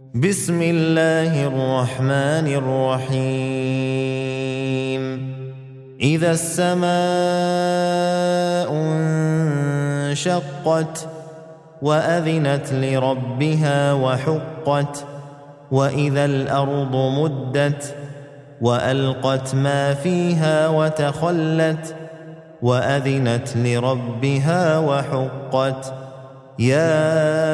بسم الله الرحمن الرحيم إذا السماء انشقت وأذنت لربها وحقت وإذا الأرض مدت وألقت ما فيها وتخلت وأذنت لربها وحقت يا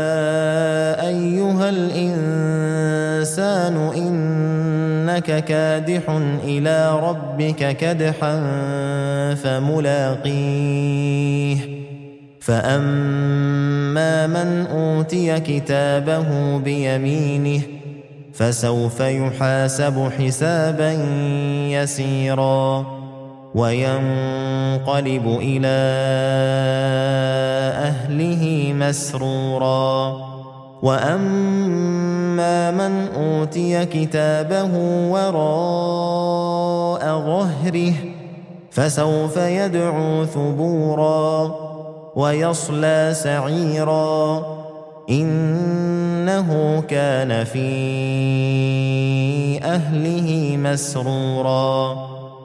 أيها الإنسان إنك كادح إلى ربك كدحا فملاقيه فأما من أوتي كتابه بيمينه فسوف يحاسب حسابا يسيرا وينقلب إلى أهله مسرورا وأما من أوتي كتابه وراء ظهره فسوف يدعو ثبورا ويصلى سعيرا إنه كان في أهله مسرورا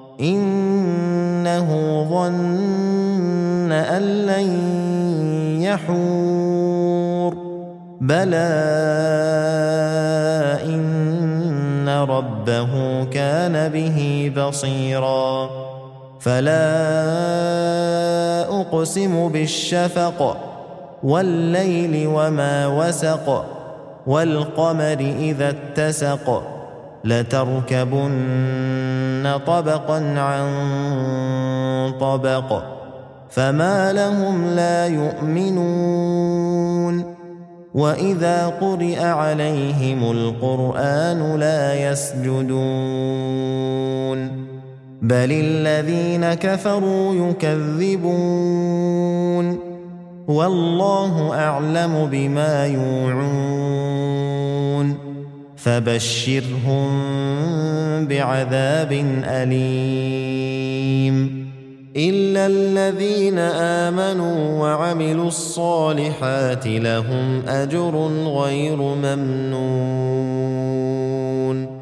إنه ظن أن لن يحور بلى إن ربه كان به بصيرا فلا أقسم بالشفق والليل وما وسق والقمر إذا اتسق لتركبن طبقا عن طبق فما لهم لا يؤمنون وإذا قرئ عليهم القرآن لا يسجدون بل الذين كفروا يكذبون والله أعلم بما يوعون فبشرهم بعذاب أليم إلا الذين آمنوا وعملوا الصالحات لهم أجر غير ممنون